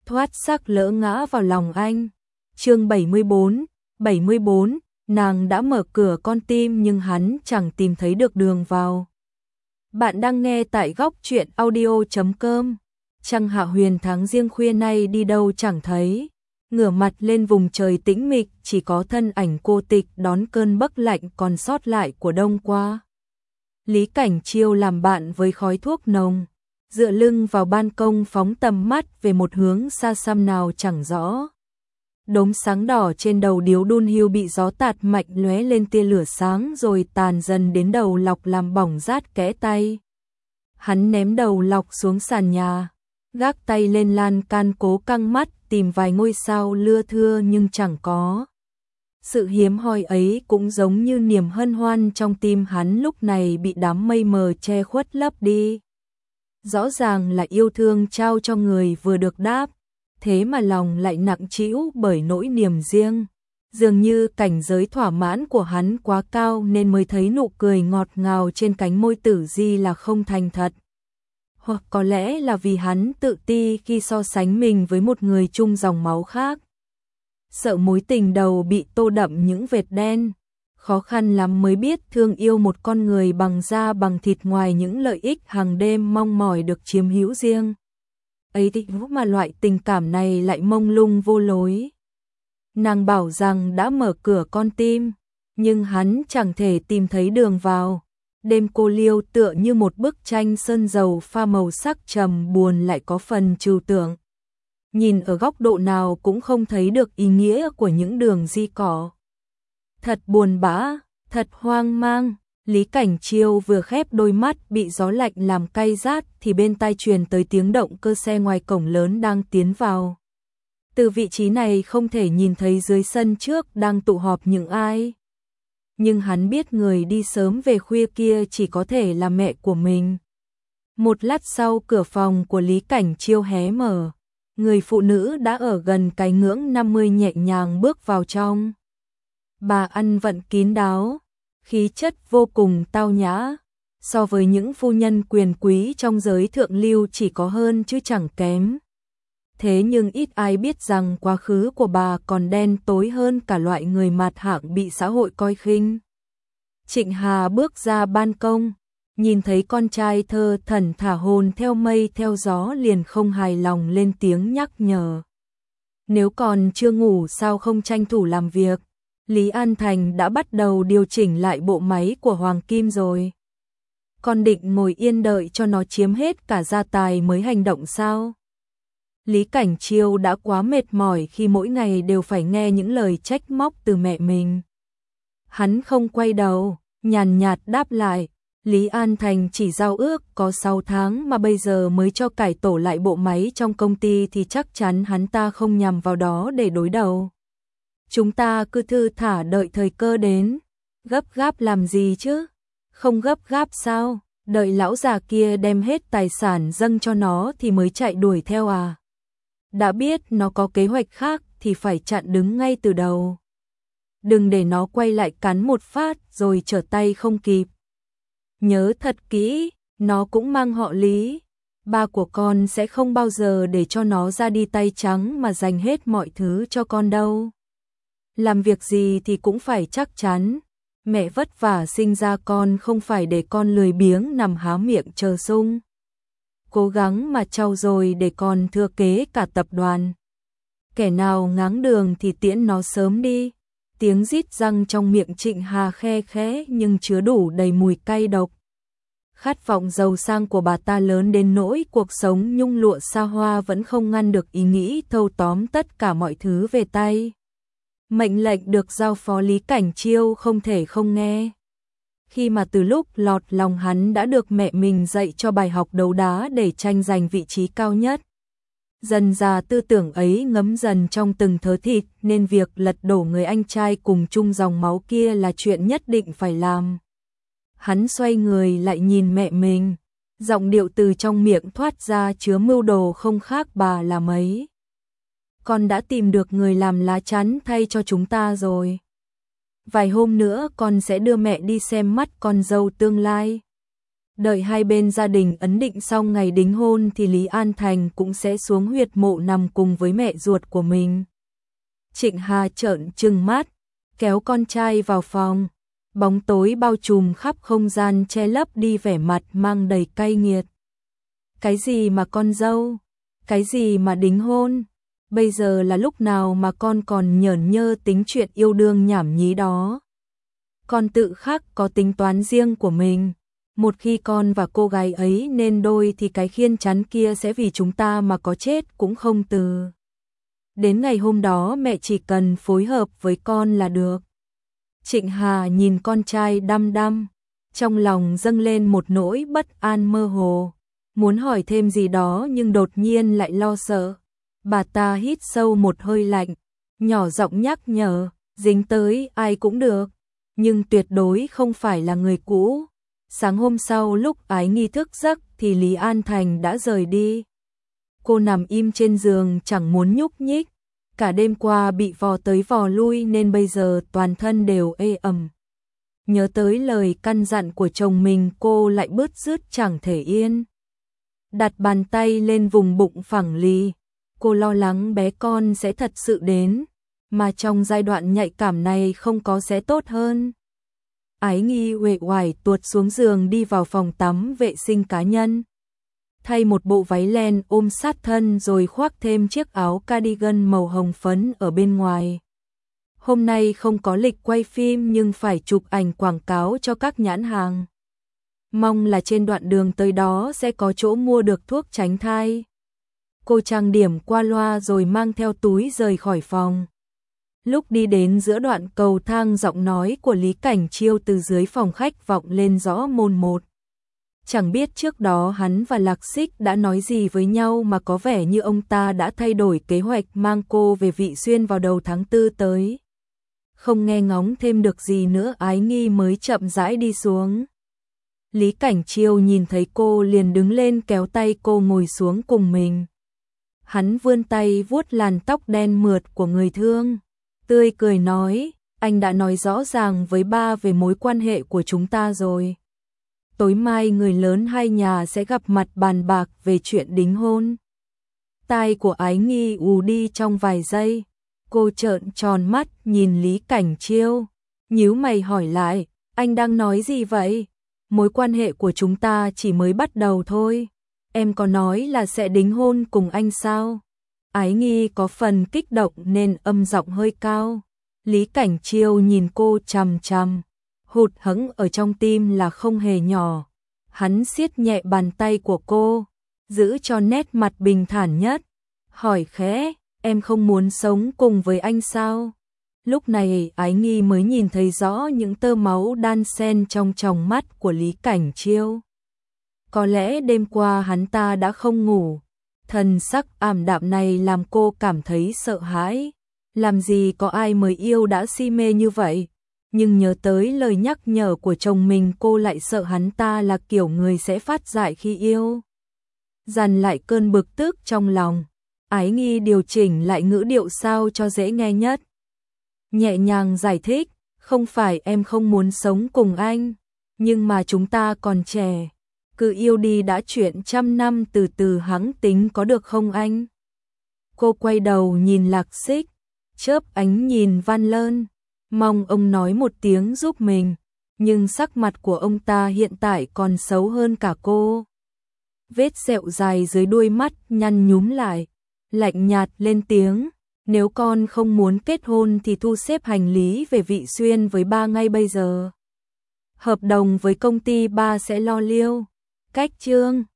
thoát xác lỡ ngã vào lòng anh. Chương 74, nàng đã mở cửa con tim nhưng hắn chẳng tìm thấy được đường vào. Bạn đang nghe tại góc truyện audio.com. Trăng hạ huyền tháng riêng khuya nay đi đâu chẳng thấy, ngửa mặt lên vùng trời tĩnh mịch, chỉ có thân ảnh cô tịch đón cơn bấc lạnh còn sót lại của đông qua. Lý Cảnh Chiêu làm bạn với khói thuốc nồng, dựa lưng vào ban công phóng tầm mắt về một hướng xa xăm nào chẳng rõ. Đốm sáng đỏ trên đầu điếu đun hưu bị gió tạt mạnh lóe lên tia lửa sáng rồi tàn dần đến đầu lọc làm bỏng rát kẽ tay. Hắn ném đầu lọc xuống sàn nhà, gác tay lên lan can cố căng mắt tìm vài ngôi sao lưa thưa nhưng chẳng có. Sự hiếm hoi ấy cũng giống như niềm hân hoan trong tim hắn lúc này bị đám mây mờ che khuất lấp đi. Rõ ràng là yêu thương trao cho người vừa được đáp, thế mà lòng lại nặng trĩu bởi nỗi niềm riêng. Dường như cảnh giới thỏa mãn của hắn quá cao nên mới thấy nụ cười ngọt ngào trên cánh môi Tử Di là không thành thật. Hoặc có lẽ là vì hắn tự ti khi so sánh mình với một người chung dòng máu khác. Sợ mối tình đầu bị tô đậm những vệt đen, khó khăn lắm mới biết thương yêu một con người bằng da bằng thịt ngoài những lợi ích hàng đêm mong mỏi được chiếm hữu riêng. Ấy thì mà loại tình cảm này lại mông lung vô lối. Nàng bảo rằng đã mở cửa con tim, nhưng hắn chẳng thể tìm thấy đường vào. Đêm cô liêu tựa như một bức tranh sơn dầu pha màu sắc trầm buồn lại có phần trừu tượng. Nhìn ở góc độ nào cũng không thấy được ý nghĩa của những đường di cỏ. Thật buồn bã, thật hoang mang. Lý Cảnh Chiêu vừa khép đôi mắt bị gió lạnh làm cay rát thì bên tai truyền tới tiếng động cơ xe ngoài cổng lớn đang tiến vào. Từ vị trí này không thể nhìn thấy dưới sân trước đang tụ họp những ai. Nhưng hắn biết người đi sớm về khuya kia chỉ có thể là mẹ của mình. Một lát sau cửa phòng của Lý Cảnh Chiêu hé mở. Người phụ nữ đã ở gần cái ngưỡng 50 nhẹ nhàng bước vào trong. Bà ăn vận kín đáo, khí chất vô cùng tao nhã, so với những phu nhân quyền quý trong giới thượng lưu chỉ có hơn chứ chẳng kém. Thế nhưng ít ai biết rằng quá khứ của bà còn đen tối hơn cả loại người mạt hạng bị xã hội coi khinh. Trịnh Hà bước ra ban công, nhìn thấy con trai thơ thẩn thả hồn theo mây theo gió liền không hài lòng lên tiếng nhắc nhở. Nếu còn chưa ngủ sao không tranh thủ làm việc? Lý An Thành đã bắt đầu điều chỉnh lại bộ máy của Hoàng Kim rồi. Con định ngồi yên đợi cho nó chiếm hết cả gia tài mới hành động sao? Lý Cảnh Chiêu đã quá mệt mỏi khi mỗi ngày đều phải nghe những lời trách móc từ mẹ mình. Hắn không quay đầu, nhàn nhạt đáp lại. Lý An Thành chỉ giao ước có 6 tháng mà bây giờ mới cho cải tổ lại bộ máy trong công ty thì chắc chắn hắn ta không nhằm vào đó để đối đầu. Chúng ta cứ thư thả đợi thời cơ đến. Gấp gáp làm gì chứ? Không gấp gáp sao? Đợi lão già kia đem hết tài sản dâng cho nó thì mới chạy đuổi theo à? Đã biết nó có kế hoạch khác thì phải chặn đứng ngay từ đầu. Đừng để nó quay lại cắn một phát rồi trở tay không kịp. Nhớ thật kỹ, nó cũng mang họ Lý. Ba của con sẽ không bao giờ để cho nó ra đi tay trắng mà dành hết mọi thứ cho con đâu. Làm việc gì thì cũng phải chắc chắn. Mẹ vất vả sinh ra con không phải để con lười biếng nằm há miệng chờ sung. Cố gắng mà trau dồi để con thừa kế cả tập đoàn. Kẻ nào ngáng đường thì tiễn nó sớm đi. Tiếng rít răng trong miệng Trịnh Hà khe khẽ nhưng chứa đủ đầy mùi cay độc. Khát vọng giàu sang của bà ta lớn đến nỗi cuộc sống nhung lụa xa hoa vẫn không ngăn được ý nghĩ thâu tóm tất cả mọi thứ về tay. Mệnh lệnh được giao phó Lý Cảnh Chiêu không thể không nghe. Khi mà từ lúc lọt lòng hắn đã được mẹ mình dạy cho bài học đấu đá để tranh giành vị trí cao nhất. Dần dà tư tưởng ấy ngấm dần trong từng thớ thịt nên việc lật đổ người anh trai cùng chung dòng máu kia là chuyện nhất định phải làm. Hắn xoay người lại nhìn mẹ mình, giọng điệu từ trong miệng thoát ra chứa mưu đồ không khác bà là mấy. Con đã tìm được người làm lá chắn thay cho chúng ta rồi. Vài hôm nữa con sẽ đưa mẹ đi xem mắt con dâu tương lai. Đợi hai bên gia đình ấn định xong ngày đính hôn thì Lý An Thành cũng sẽ xuống huyệt mộ nằm cùng với mẹ ruột của mình. Trịnh Hà trợn trừng mắt, kéo con trai vào phòng. Bóng tối bao trùm khắp không gian che lấp đi vẻ mặt mang đầy cay nghiệt. Cái gì mà con dâu? Cái gì mà đính hôn? Bây giờ là lúc nào mà con còn nhởn nhơ tính chuyện yêu đương nhảm nhí đó? Con tự khắc có tính toán riêng của mình. Một khi con và cô gái ấy nên đôi thì cái khiên chắn kia sẽ vì chúng ta mà có chết cũng không từ. Đến ngày hôm đó mẹ chỉ cần phối hợp với con là được. Trịnh Hà nhìn con trai đăm đăm, trong lòng dâng lên một nỗi bất an mơ hồ, muốn hỏi thêm gì đó nhưng đột nhiên lại lo sợ. Bà ta hít sâu một hơi lạnh, nhỏ giọng nhắc nhở, dính tới ai cũng được, nhưng tuyệt đối không phải là người cũ. Sáng hôm sau lúc Ái Nghi thức giấc thì Lý An Thành đã rời đi. Cô nằm im trên giường chẳng muốn nhúc nhích, cả đêm qua bị vò tới vò lui nên bây giờ toàn thân đều ê ẩm. Nhớ tới lời căn dặn của chồng mình cô lại bứt rứt chẳng thể yên. Đặt bàn tay lên vùng bụng phẳng lì, cô lo lắng bé con sẽ thật sự đến, mà trong giai đoạn nhạy cảm này không có sẽ tốt hơn. Ái Nghi uể oải tuột xuống giường đi vào phòng tắm vệ sinh cá nhân. Thay một bộ váy len ôm sát thân rồi khoác thêm chiếc áo cardigan màu hồng phấn ở bên ngoài. Hôm nay không có lịch quay phim nhưng phải chụp ảnh quảng cáo cho các nhãn hàng. Mong là trên đoạn đường tới đó sẽ có chỗ mua được thuốc tránh thai. Cô trang điểm qua loa rồi mang theo túi rời khỏi phòng. Lúc đi đến giữa đoạn cầu thang giọng nói của Lý Cảnh Chiêu từ dưới phòng khách vọng lên rõ mồn một. Chẳng biết trước đó hắn và Lạc Xích đã nói gì với nhau mà có vẻ như ông ta đã thay đổi kế hoạch mang cô về Vị Xuyên vào đầu tháng 4 tới. Không nghe ngóng thêm được gì nữa Ái Nghi mới chậm rãi đi xuống. Lý Cảnh Chiêu nhìn thấy cô liền đứng lên kéo tay cô ngồi xuống cùng mình. Hắn vươn tay vuốt làn tóc đen mượt của người thương, tươi cười nói, anh đã nói rõ ràng với ba về mối quan hệ của chúng ta rồi. Tối mai người lớn hai nhà sẽ gặp mặt bàn bạc về chuyện đính hôn. Tai của Ái Nghi ù đi trong vài giây, cô trợn tròn mắt nhìn Lý Cảnh Chiêu, nhíu mày hỏi lại, anh đang nói gì vậy? Mối quan hệ của chúng ta chỉ mới bắt đầu thôi. Em có nói là sẽ đính hôn cùng anh sao? Ái Nghi có phần kích động nên âm giọng hơi cao. Lý Cảnh Chiêu nhìn cô chằm chằm, hụt hẫng ở trong tim là không hề nhỏ. Hắn siết nhẹ bàn tay của cô, giữ cho nét mặt bình thản nhất, hỏi khẽ, em không muốn sống cùng với anh sao? Lúc này Ái Nghi mới nhìn thấy rõ những tơ máu đan xen trong tròng mắt của Lý Cảnh Chiêu. Có lẽ đêm qua hắn ta đã không ngủ, thần sắc ảm đạm này làm cô cảm thấy sợ hãi. Làm gì có ai mới yêu đã si mê như vậy, nhưng nhớ tới lời nhắc nhở của chồng mình cô lại sợ hắn ta là kiểu người sẽ phát dại khi yêu. Dằn lại cơn bực tức trong lòng, Ái Nghi điều chỉnh lại ngữ điệu sao cho dễ nghe nhất. Nhẹ nhàng giải thích, không phải em không muốn sống cùng anh, nhưng mà chúng ta còn trẻ, cứ yêu đi đã chuyện trăm năm từ từ hẵng tính có được không anh? Cô quay đầu nhìn Lạc Xích, chớp ánh nhìn Văn Lơn, mong ông nói một tiếng giúp mình, nhưng sắc mặt của ông ta hiện tại còn xấu hơn cả cô. Vết sẹo dài dưới đuôi mắt nhăn nhúm lại, lạnh nhạt lên tiếng, nếu con không muốn kết hôn thì thu xếp hành lý về Vị Xuyên với ba ngay bây giờ. Hợp đồng với công ty ba sẽ lo liêu. Cách chương